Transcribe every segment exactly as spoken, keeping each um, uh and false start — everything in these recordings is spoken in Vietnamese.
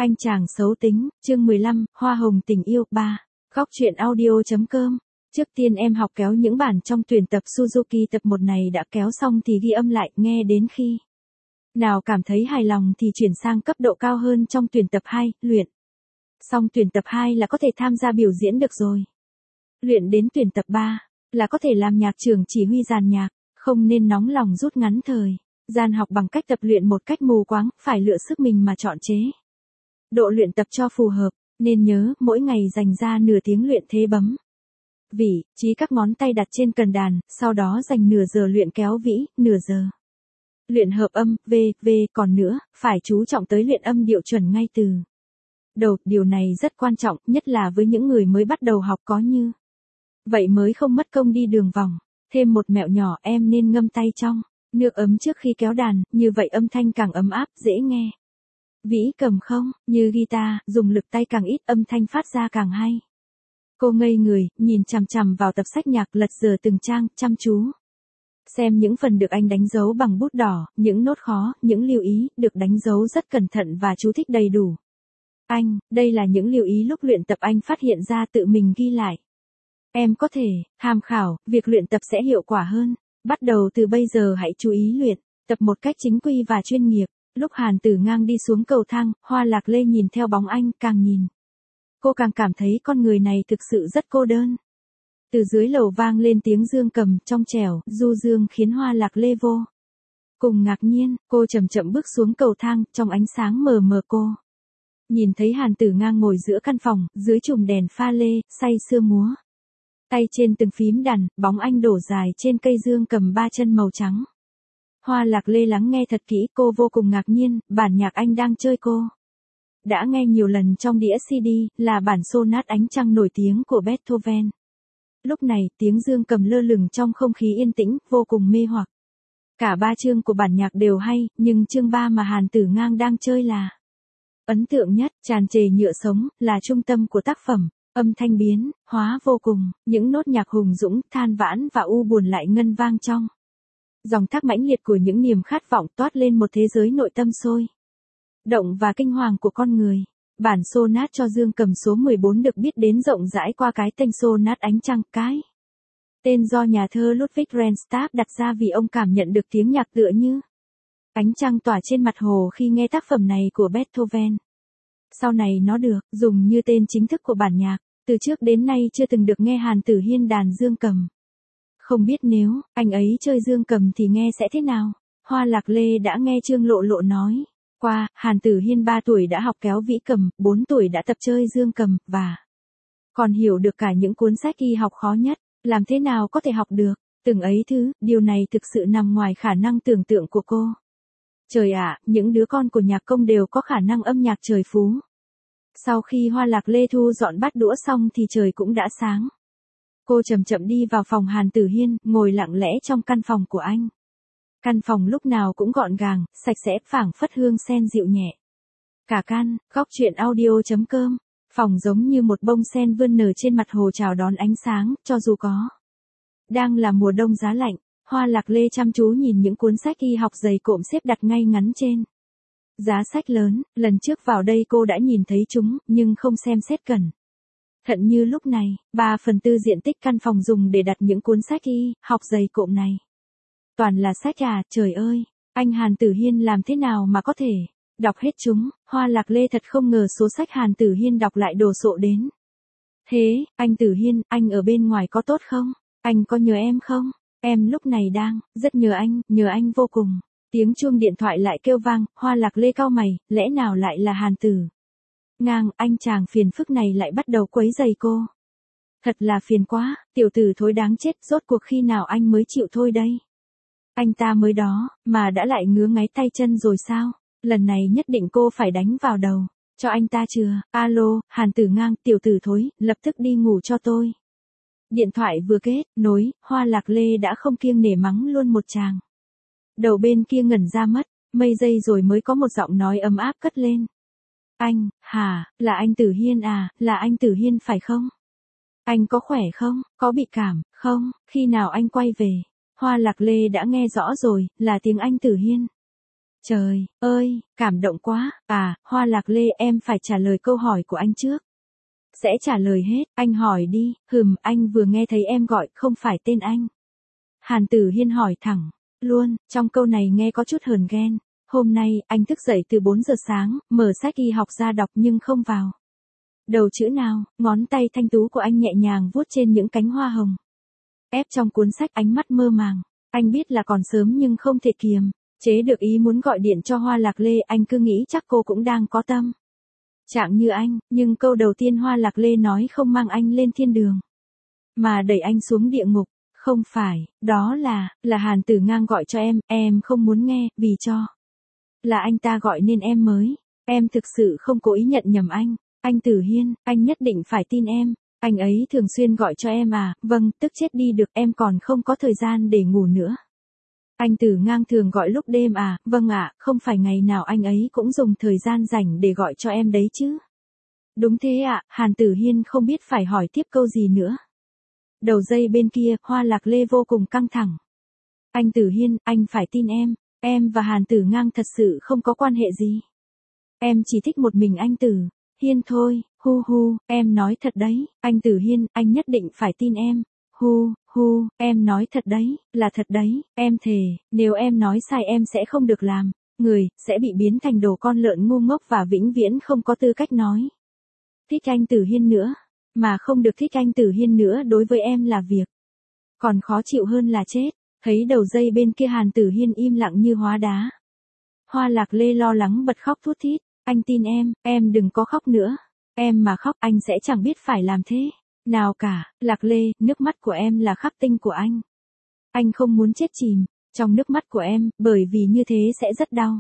Anh chàng xấu tính, chương mười lăm, Hoa hồng tình yêu, ba. Góc truyện audio.com. Trước tiên em học kéo những bản trong tuyển tập Suzuki tập một này đã kéo xong thì ghi âm lại, nghe đến khi nào cảm thấy hài lòng thì chuyển sang cấp độ cao hơn trong tuyển tập hai, luyện. Xong tuyển tập hai là có thể tham gia biểu diễn được rồi. Luyện đến tuyển tập ba là có thể làm nhạc trưởng chỉ huy dàn nhạc, không nên nóng lòng rút ngắn thời gian học bằng cách tập luyện một cách mù quáng, phải lựa sức mình mà chọn chế độ luyện tập cho phù hợp, nên nhớ mỗi ngày dành ra nửa tiếng luyện thế bấm vị trí các ngón tay đặt trên cần đàn, sau đó dành nửa giờ luyện kéo vĩ, nửa giờ luyện hợp âm, v, v, còn nữa, phải chú trọng tới luyện âm điệu chuẩn ngay từ đầu, điều này rất quan trọng, nhất là với những người mới bắt đầu học, có như vậy mới không mất công đi đường vòng. Thêm một mẹo nhỏ, em nên ngâm tay trong nước ấm trước khi kéo đàn, như vậy âm thanh càng ấm áp, dễ nghe. Vĩ cầm không, như guitar, dùng lực tay càng ít, âm thanh phát ra càng hay. Cô ngây người, nhìn chằm chằm vào tập sách nhạc, lật dở từng trang, chăm chú xem những phần được anh đánh dấu bằng bút đỏ, những nốt khó, những lưu ý, được đánh dấu rất cẩn thận và chú thích đầy đủ. Anh, đây là những lưu ý lúc luyện tập anh phát hiện ra tự mình ghi lại. Em có thể tham khảo, việc luyện tập sẽ hiệu quả hơn. Bắt đầu từ bây giờ hãy chú ý luyện tập một cách chính quy và chuyên nghiệp. Lúc Hàn Tử Ngang đi xuống cầu thang, Hoa Lạc Lê nhìn theo bóng anh, càng nhìn cô càng cảm thấy con người này thực sự rất cô đơn. Từ dưới lầu vang lên tiếng dương cầm trong trẻo, du dương khiến Hoa Lạc Lê vô cùng ngạc nhiên. Cô chậm chậm bước xuống cầu thang, trong ánh sáng mờ mờ cô nhìn thấy Hàn Tử Ngang ngồi giữa căn phòng, dưới chùm đèn pha lê, say sưa múa tay trên từng phím đàn, bóng anh đổ dài trên cây dương cầm ba chân màu trắng. Hoa Lạc Lê lắng nghe thật kỹ, cô vô cùng ngạc nhiên, bản nhạc anh đang chơi cô đã nghe nhiều lần trong đĩa xê đê, là bản sonat ánh trăng nổi tiếng của Beethoven. Lúc này, tiếng dương cầm lơ lửng trong không khí yên tĩnh, vô cùng mê hoặc. Cả ba chương của bản nhạc đều hay, nhưng chương ba mà Hàn Tử Ngang đang chơi là ấn tượng nhất, tràn trề nhựa sống, là trung tâm của tác phẩm. Âm thanh biến hóa vô cùng, những nốt nhạc hùng dũng, than vãn và u buồn lại ngân vang trong dòng thác mãnh liệt của những niềm khát vọng, toát lên một thế giới nội tâm sôi động và kinh hoàng của con người. Bản sonat cho dương cầm số mười bốn được biết đến rộng rãi qua cái tên sonat ánh trăng, cái tên do nhà thơ Ludwig Renstab đặt ra vì ông cảm nhận được tiếng nhạc tựa như ánh trăng tỏa trên mặt hồ khi nghe tác phẩm này của Beethoven. Sau này nó được dùng như tên chính thức của bản nhạc. Từ trước đến nay chưa từng được nghe Hàn Tử Hiên đàn dương cầm. Không biết nếu anh ấy chơi dương cầm thì nghe sẽ thế nào? Hoa Lạc Lê đã nghe Trương Lộ Lộ nói qua, Hàn Tử Hiên ba tuổi đã học kéo vĩ cầm, bốn tuổi đã tập chơi dương cầm, và còn hiểu được cả những cuốn sách y học khó nhất. Làm thế nào có thể học được từng ấy thứ, điều này thực sự nằm ngoài khả năng tưởng tượng của cô. Trời ạ, những đứa con của nhạc công đều có khả năng âm nhạc trời phú. Sau khi Hoa Lạc Lê thu dọn bát đũa xong thì trời cũng đã sáng. Cô chậm chậm đi vào phòng Hàn Tử Hiên, ngồi lặng lẽ trong căn phòng của anh. Căn phòng lúc nào cũng gọn gàng, sạch sẽ, phảng phất hương sen dịu nhẹ. Cả căn, góc truyện audio.com. Phòng giống như một bông sen vươn nở trên mặt hồ chào đón ánh sáng, cho dù có đang là mùa đông giá lạnh. Hoa Lạc Lê chăm chú nhìn những cuốn sách y học dày cộm xếp đặt ngay ngắn trên giá sách lớn. Lần trước vào đây cô đã nhìn thấy chúng, nhưng không xem xét cẩn thận như lúc này. Ba phần tư diện tích căn phòng dùng để đặt những cuốn sách y học dày cộm này toàn là sách à, trời ơi, anh Hàn Tử Hiên làm thế nào mà có thể đọc hết chúng? Hoa Lạc Lê thật không ngờ số sách Hàn Tử Hiên đọc lại đồ sộ đến thế. Anh Tử Hiên, anh ở bên ngoài có tốt không? Anh có nhớ em không? Em lúc này đang rất nhớ anh, nhớ anh vô cùng. Tiếng chuông điện thoại lại kêu vang, Hoa Lạc Lê cau mày, lẽ nào lại là Hàn Tử Ngang, anh chàng phiền phức này lại bắt đầu quấy rầy cô. Thật là phiền quá, tiểu tử thối đáng chết, rốt cuộc khi nào anh mới chịu thôi đây? Anh ta mới đó, mà đã lại ngứa ngáy tay chân rồi sao? Lần này nhất định cô phải đánh vào đầu cho anh ta chưa? Alo, Hàn Tử Ngang, tiểu tử thối, lập tức đi ngủ cho tôi. Điện thoại vừa kết nối, Hoa Lạc Lê đã không kiêng nể mắng luôn một tràng. Đầu bên kia ngẩn ra mất, mấy giây rồi mới có một giọng nói ấm áp cất lên. Anh, hả, là anh Tử Hiên à, là anh Tử Hiên phải không? Anh có khỏe không, có bị cảm, không, khi nào anh quay về? Hoa Lạc Lê đã nghe rõ rồi, là tiếng anh Tử Hiên. Trời ơi, cảm động quá, à, Hoa Lạc Lê em phải trả lời câu hỏi của anh trước. Sẽ trả lời hết, anh hỏi đi, hừm, anh vừa nghe thấy em gọi, không phải tên anh. Hàn Tử Hiên hỏi thẳng, luôn, trong câu này nghe có chút hờn ghen. Hôm nay, anh thức dậy từ bốn giờ sáng, mở sách y học ra đọc nhưng không vào đầu chữ nào, ngón tay thanh tú của anh nhẹ nhàng vuốt trên những cánh hoa hồng. Ép trong cuốn sách ánh mắt mơ màng, anh biết là còn sớm nhưng không thể kiềm chế được ý muốn gọi điện cho Hoa Lạc Lê, anh cứ nghĩ chắc cô cũng đang có tâm trạng như anh, nhưng câu đầu tiên Hoa Lạc Lê nói không mang anh lên thiên đường, mà đẩy anh xuống địa ngục. Không phải, đó là, là Hàn Tử Ngang gọi cho em, em không muốn nghe, vì cho là anh ta gọi nên em mới. Em thực sự không cố ý nhận nhầm anh. Anh Tử Hiên, anh nhất định phải tin em. Anh ấy thường xuyên gọi cho em à, vâng, tức chết đi được, em còn không có thời gian để ngủ nữa. Anh Tử Ngang thường gọi lúc đêm à, vâng ạ, không phải ngày nào anh ấy cũng dùng thời gian rảnh để gọi cho em đấy chứ. Đúng thế ạ, Hàn Tử Hiên không biết phải hỏi tiếp câu gì nữa. Đầu dây bên kia, Hoa Lạc Lê vô cùng căng thẳng. Anh Tử Hiên, anh phải tin em, em và Hàn Tử Ngang thật sự không có quan hệ gì. Em chỉ thích một mình anh Tử Hiên thôi, hu hu, em nói thật đấy, anh Tử Hiên, anh nhất định phải tin em. Hu, hu, em nói thật đấy, là thật đấy, em thề, nếu em nói sai em sẽ không được làm người, sẽ bị biến thành đồ con lợn ngu ngốc và vĩnh viễn không có tư cách nói thích anh Tử Hiên nữa. Mà không được thích anh Tử Hiên nữa đối với em là việc còn khó chịu hơn là chết. Thấy đầu dây bên kia Hàn Tử Hiên im lặng như hóa đá. Hoa Lạc Lê lo lắng bật khóc thút thít. Anh tin em, em đừng có khóc nữa. Em mà khóc anh sẽ chẳng biết phải làm thế nào cả. Lạc Lê, nước mắt của em là khắc tinh của anh. Anh không muốn chết chìm trong nước mắt của em, bởi vì như thế sẽ rất đau.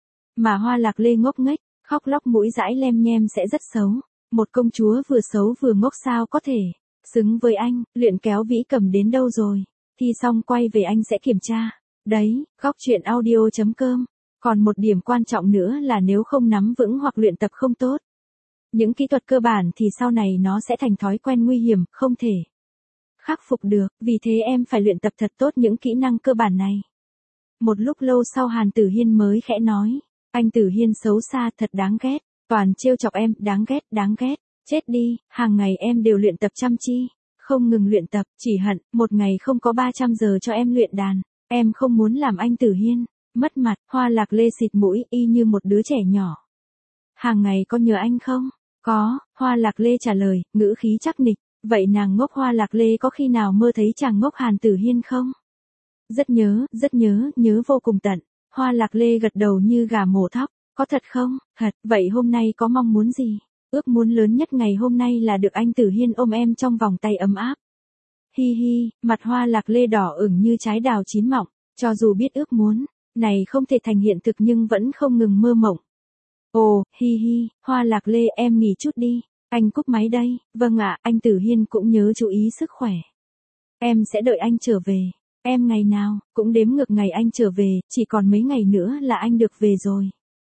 Mà Hoa Lạc Lê ngốc nghếch, khóc lóc mũi dãi lem nhem sẽ rất xấu. Một công chúa vừa xấu vừa ngốc sao có thể xứng với anh. Luyện kéo vĩ cầm đến đâu rồi? Thi xong quay về anh sẽ kiểm tra. Đấy, góc chuyện audio chấm com. Còn một điểm quan trọng nữa là nếu không nắm vững hoặc luyện tập không tốt những kỹ thuật cơ bản thì sau này nó sẽ thành thói quen nguy hiểm, không thể khắc phục được. Vì thế em phải luyện tập thật tốt những kỹ năng cơ bản này. Một lúc lâu sau Hàn Tử Hiên mới khẽ nói. Anh Tử Hiên xấu xa thật đáng ghét. Toàn trêu chọc em, đáng ghét, đáng ghét. Chết đi, hàng ngày em đều luyện tập chăm chi. Không ngừng luyện tập, chỉ hận, một ngày không có ba trăm giờ cho em luyện đàn. Em không muốn làm anh Tử Hiên mất mặt. Hoa Lạc Lê xịt mũi y như một đứa trẻ nhỏ. Hàng ngày có nhớ anh không? Có, Hoa Lạc Lê trả lời, ngữ khí chắc nịch. Vậy nàng ngốc Hoa Lạc Lê có khi nào mơ thấy chàng ngốc Hàn Tử Hiên không? Rất nhớ, rất nhớ, nhớ vô cùng tận. Hoa Lạc Lê gật đầu như gà mổ thóc. Có thật không? Thật, vậy hôm nay có mong muốn gì? Ước muốn lớn nhất ngày hôm nay là được anh Tử Hiên ôm em trong vòng tay ấm áp. Hi hi, mặt Hoa Lạc Lê đỏ ửng như trái đào chín mọng, cho dù biết ước muốn này không thể thành hiện thực nhưng vẫn không ngừng mơ mộng. Ồ, hi hi, Hoa Lạc Lê em nghỉ chút đi, anh cúp máy đây. Vâng ạ, anh Tử Hiên cũng nhớ chú ý sức khỏe. Em sẽ đợi anh trở về. Em ngày nào cũng đếm ngược ngày anh trở về, chỉ còn mấy ngày nữa là anh được về rồi.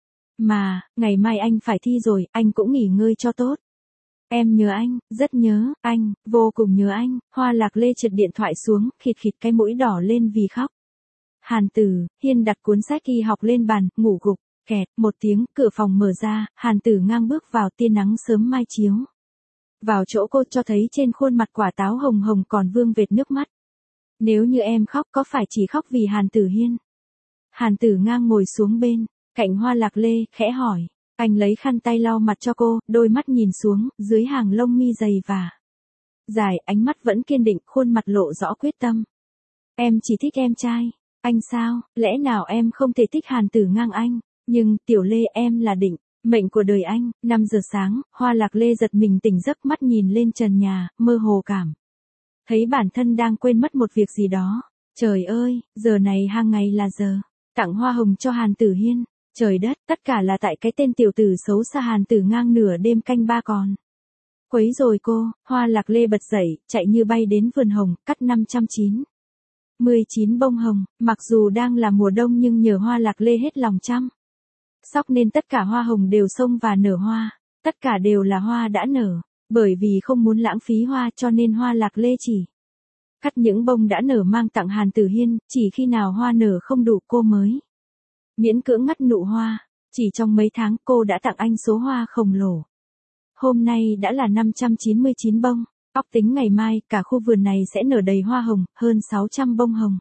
Mà, ngày mai anh phải thi rồi, anh cũng nghỉ ngơi cho tốt. Em nhớ anh, rất nhớ, anh, vô cùng nhớ anh. Hoa Lạc Lê trượt điện thoại xuống, khịt khịt cái mũi đỏ lên vì khóc. Hàn Tử Hiên đặt cuốn sách y học lên bàn, ngủ gục. Kẹt, một tiếng, cửa phòng mở ra, Hàn Tử Ngang bước vào, tia nắng sớm mai chiếu vào chỗ cô, cho thấy trên khuôn mặt quả táo hồng hồng còn vương vệt nước mắt. Nếu như em khóc có phải chỉ khóc vì Hàn Tử Hiên? Hàn Tử Ngang ngồi xuống bên cạnh Hoa Lạc Lê, khẽ hỏi. Anh lấy khăn tay lau mặt cho cô, đôi mắt nhìn xuống, dưới hàng lông mi dày và dài, ánh mắt vẫn kiên định, khuôn mặt lộ rõ quyết tâm. Em chỉ thích em trai. Anh sao, lẽ nào em không thể thích Hàn Tử Ngang anh? Nhưng, Tiểu Lê, em là định mệnh của đời anh. Năm giờ sáng, Hoa Lạc Lê giật mình tỉnh giấc, mắt nhìn lên trần nhà, mơ hồ cảm thấy bản thân đang quên mất một việc gì đó. Trời ơi, giờ này hàng ngày là giờ tặng hoa hồng cho Hàn Tử Hiên. Trời đất, tất cả là tại cái tên tiểu tử xấu xa Hàn Tử Ngang nửa đêm canh ba còn quấy rồi cô. Hoa Lạc Lê bật dậy, chạy như bay đến vườn hồng, cắt năm trăm chín mươi chín bông hồng. Mặc dù đang là mùa đông nhưng nhờ Hoa Lạc Lê hết lòng chăm sóc nên tất cả hoa hồng đều xông và nở hoa. Tất cả đều là hoa đã nở. Bởi vì không muốn lãng phí hoa cho nên Hoa Lạc Lê chỉ cắt những bông đã nở mang tặng Hàn Tử Hiên, chỉ khi nào hoa nở không đủ cô mới Miễn cưỡng ngắt nụ hoa, chỉ trong mấy tháng cô đã tặng anh số hoa khổng lồ. Hôm nay đã là năm trăm chín mươi chín bông, óc tính ngày mai cả khu vườn này sẽ nở đầy hoa hồng, hơn sáu trăm bông hồng.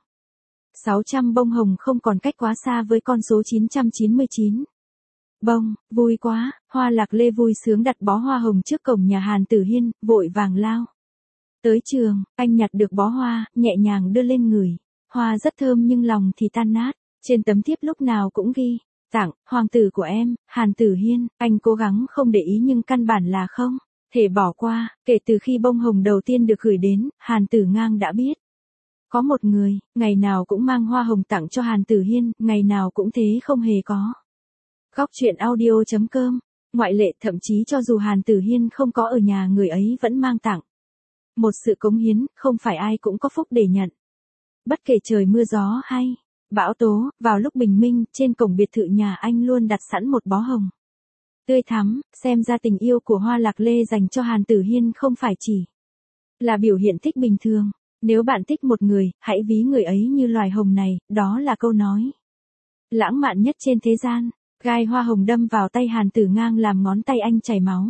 sáu trăm bông hồng không còn cách quá xa với con số chín trăm chín mươi chín. Bông, vui quá, Hoa Lạc Lê vui sướng đặt bó hoa hồng trước cổng nhà Hàn Tử Hiên, vội vàng lao tới trường, anh nhặt được bó hoa, nhẹ nhàng đưa lên người. Hoa rất thơm nhưng lòng thì tan nát, trên tấm thiếp lúc nào cũng ghi, tặng, hoàng tử của em, Hàn Tử Hiên, anh cố gắng không để ý nhưng căn bản là không thể bỏ qua. Kể từ khi bông hồng đầu tiên được gửi đến, Hàn Tử Ngang đã biết. Có một người, ngày nào cũng mang hoa hồng tặng cho Hàn Tử Hiên, ngày nào cũng thế không hề có. Góc truyện audio chấm com, ngoại lệ thậm chí cho dù Hàn Tử Hiên không có ở nhà người ấy vẫn mang tặng. Một sự cống hiến, không phải ai cũng có phúc để nhận. Bất kể trời mưa gió hay bão tố, vào lúc bình minh, trên cổng biệt thự nhà anh luôn đặt sẵn một bó hồng tươi thắm, xem ra tình yêu của Hoa Lạc Lê dành cho Hàn Tử Hiên không phải chỉ là biểu hiện thích bình thường. Nếu bạn thích một người, hãy ví người ấy như loài hồng này, đó là câu nói lãng mạn nhất trên thế gian. Gai hoa hồng đâm vào tay Hàn Tử Ngang làm ngón tay anh chảy máu.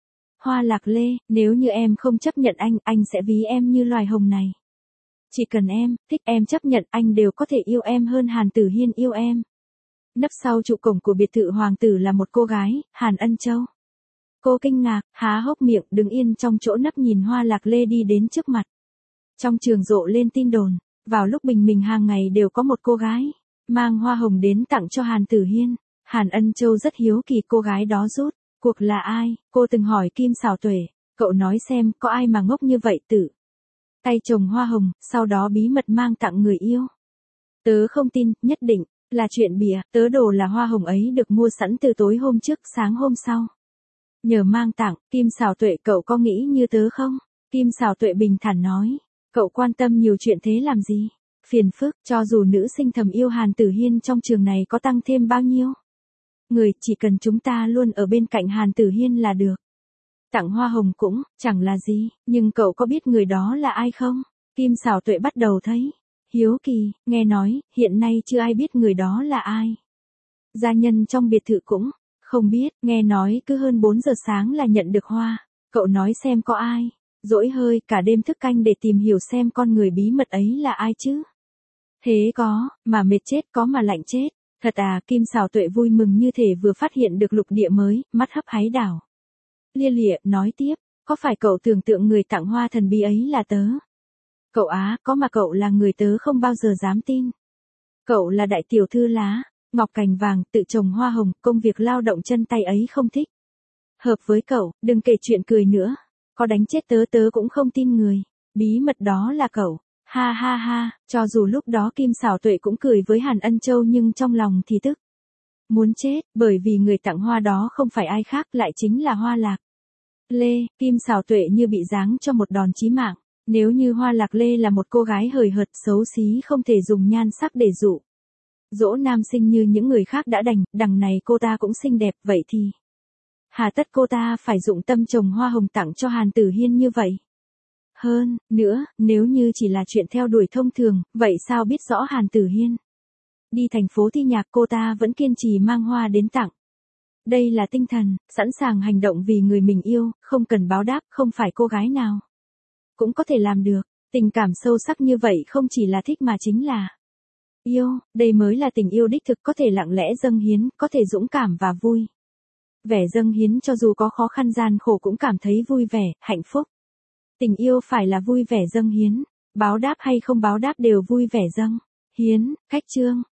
Hoa Lạc Lê, nếu như em không chấp nhận anh, anh sẽ ví em như loài hồng này. Chỉ cần em, thích em chấp nhận anh đều có thể yêu em hơn Hàn Tử Hiên yêu em. Nấp sau trụ cổng của biệt thự hoàng tử là một cô gái, Hàn Ân Châu. Cô kinh ngạc, há hốc miệng, đứng yên trong chỗ nấp nhìn Hoa Lạc Lê đi đến trước mặt. Trong trường rộ lên tin đồn, vào lúc bình minh hàng ngày đều có một cô gái mang hoa hồng đến tặng cho Hàn Tử Hiên. Hàn Ân Châu rất hiếu kỳ cô gái đó rốt cuộc là ai, cô từng hỏi Kim Xảo Tuệ, cậu nói xem có ai mà ngốc như vậy tự tay trồng hoa hồng, sau đó bí mật mang tặng người yêu. Tớ không tin, nhất định là chuyện bịa, tớ đồ là hoa hồng ấy được mua sẵn từ tối hôm trước sáng hôm sau. Nhờ mang tặng, Kim Xảo Tuệ cậu có nghĩ như tớ không? Kim Xảo Tuệ bình thản nói, cậu quan tâm nhiều chuyện thế làm gì? Phiền phức, cho dù nữ sinh thầm yêu Hàn Tử Hiên trong trường này có tăng thêm bao nhiêu người, chỉ cần chúng ta luôn ở bên cạnh Hàn Tử Hiên là được. Tặng hoa hồng cũng chẳng là gì, nhưng cậu có biết người đó là ai không? Kim Xảo Tuệ bắt đầu thấy hiếu kỳ, nghe nói, hiện nay chưa ai biết người đó là ai. Gia nhân trong biệt thự cũng không biết, nghe nói cứ hơn bốn giờ sáng là nhận được hoa. Cậu nói xem có ai dỗi hơi cả đêm thức canh để tìm hiểu xem con người bí mật ấy là ai chứ? Thế có, mà mệt chết có mà lạnh chết. Thật à, Kim Xảo Tuệ vui mừng như thể vừa phát hiện được lục địa mới, mắt hấp háy đảo. Lia lịa, nói tiếp, có phải cậu tưởng tượng người tặng hoa thần bí ấy là tớ? Cậu á, có mà cậu là người tớ không bao giờ dám tin. Cậu là đại tiểu thư lá, ngọc cành vàng, tự trồng hoa hồng, công việc lao động chân tay ấy không thích hợp với cậu, đừng kể chuyện cười nữa. Có đánh chết tớ tớ cũng không tin người bí mật đó là cậu. Ha ha ha, cho dù lúc đó Kim Xảo Tuệ cũng cười với Hàn Ân Châu nhưng trong lòng thì tức muốn chết, bởi vì người tặng hoa đó không phải ai khác lại chính là Hoa Lạc Lê. Kim Xảo Tuệ như bị giáng cho một đòn chí mạng. Nếu như Hoa Lạc Lê là một cô gái hời hợt xấu xí không thể dùng nhan sắc để dụ dỗ nam sinh như những người khác đã đành, đằng này cô ta cũng xinh đẹp, vậy thì hà tất cô ta phải dụng tâm trồng hoa hồng tặng cho Hàn Tử Hiên như vậy? Hơn nữa, nếu như chỉ là chuyện theo đuổi thông thường, vậy sao biết rõ Hàn Tử Hiên đi thành phố thi nhạc cô ta vẫn kiên trì mang hoa đến tặng? Đây là tinh thần, sẵn sàng hành động vì người mình yêu, không cần báo đáp, không phải cô gái nào cũng có thể làm được. Tình cảm sâu sắc như vậy không chỉ là thích mà chính là yêu, đây mới là tình yêu đích thực, có thể lặng lẽ dâng hiến, có thể dũng cảm và vui vẻ dâng hiến, cho dù có khó khăn gian khổ cũng cảm thấy vui vẻ, hạnh phúc. Tình yêu phải là vui vẻ dâng hiến, báo đáp hay không báo đáp đều vui vẻ dâng hiến. Khách chương,